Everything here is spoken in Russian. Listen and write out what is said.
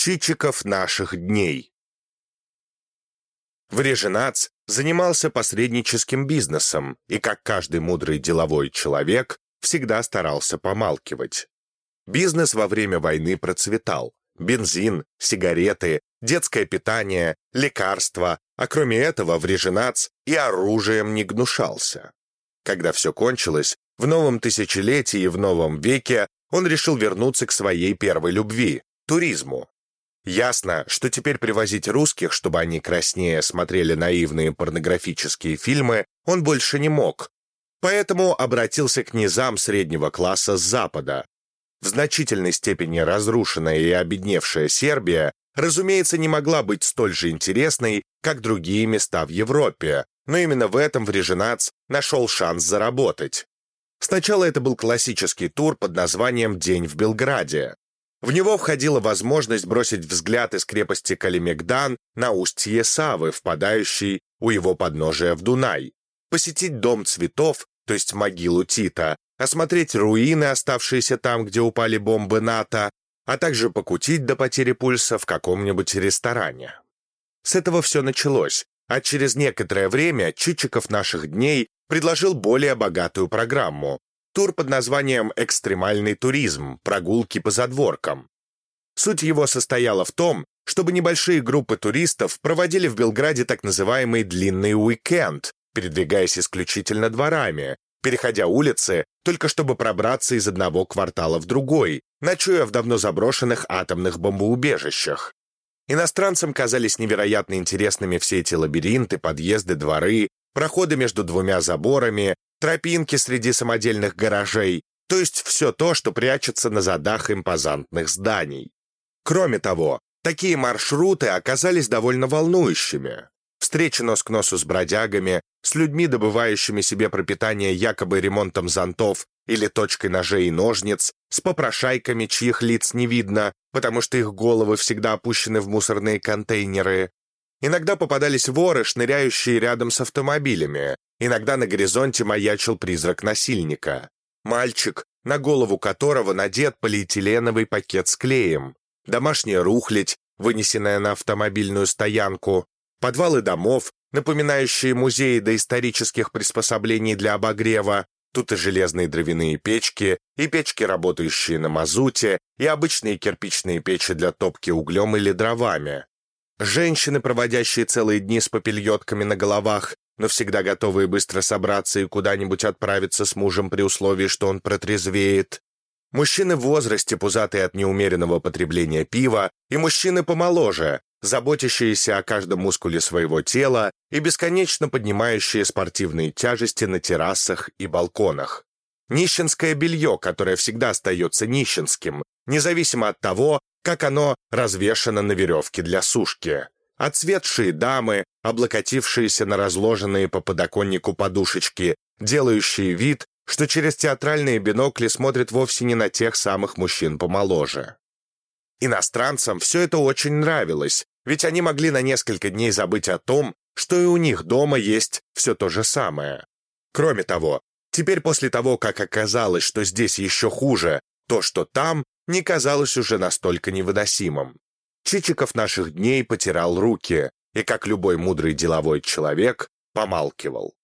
Чичиков наших дней. Вреженац занимался посредническим бизнесом и, как каждый мудрый деловой человек, всегда старался помалкивать. Бизнес во время войны процветал. Бензин, сигареты, детское питание, лекарства, а кроме этого Вреженац и оружием не гнушался. Когда все кончилось, в новом тысячелетии и в новом веке он решил вернуться к своей первой любви – туризму. Ясно, что теперь привозить русских, чтобы они краснее смотрели наивные порнографические фильмы, он больше не мог. Поэтому обратился к низам среднего класса с Запада. В значительной степени разрушенная и обедневшая Сербия, разумеется, не могла быть столь же интересной, как другие места в Европе, но именно в этом Вреженац нашел шанс заработать. Сначала это был классический тур под названием «День в Белграде». В него входила возможность бросить взгляд из крепости Калимегдан на устье Савы, впадающей у его подножия в Дунай, посетить Дом цветов, то есть могилу Тита, осмотреть руины, оставшиеся там, где упали бомбы НАТО, а также покутить до потери пульса в каком-нибудь ресторане. С этого все началось, а через некоторое время Чичиков наших дней предложил более богатую программу. Тур под названием «Экстремальный туризм. Прогулки по задворкам». Суть его состояла в том, чтобы небольшие группы туристов проводили в Белграде так называемый длинный уикенд, передвигаясь исключительно дворами, переходя улицы, только чтобы пробраться из одного квартала в другой, ночуя в давно заброшенных атомных бомбоубежищах. Иностранцам казались невероятно интересными все эти лабиринты, подъезды, дворы, проходы между двумя заборами, тропинки среди самодельных гаражей, то есть все то, что прячется на задах импозантных зданий. Кроме того, такие маршруты оказались довольно волнующими. Встречи нос к носу с бродягами, с людьми, добывающими себе пропитание якобы ремонтом зонтов или точкой ножей и ножниц, с попрошайками, чьих лиц не видно, потому что их головы всегда опущены в мусорные контейнеры. Иногда попадались воры, шныряющие рядом с автомобилями. Иногда на горизонте маячил призрак насильника. Мальчик, на голову которого надет полиэтиленовый пакет с клеем. Домашняя рухлядь, вынесенная на автомобильную стоянку. Подвалы домов, напоминающие музеи доисторических приспособлений для обогрева. Тут и железные дровяные печки, и печки, работающие на мазуте, и обычные кирпичные печи для топки углем или дровами. Женщины, проводящие целые дни с попельотками на головах, но всегда готовые быстро собраться и куда-нибудь отправиться с мужем при условии, что он протрезвеет. Мужчины в возрасте, пузатые от неумеренного потребления пива, и мужчины помоложе, заботящиеся о каждом мускуле своего тела и бесконечно поднимающие спортивные тяжести на террасах и балконах. Нищенское белье, которое всегда остается нищенским, независимо от того, как оно развешано на веревке для сушки. Отцветшие дамы, облокотившиеся на разложенные по подоконнику подушечки, делающие вид, что через театральные бинокли смотрят вовсе не на тех самых мужчин помоложе. Иностранцам все это очень нравилось, ведь они могли на несколько дней забыть о том, что и у них дома есть все то же самое. Кроме того, теперь после того, как оказалось, что здесь еще хуже, то, что там, не казалось уже настолько невыносимым. Чичиков наших дней потирал руки и, как любой мудрый деловой человек, помалкивал.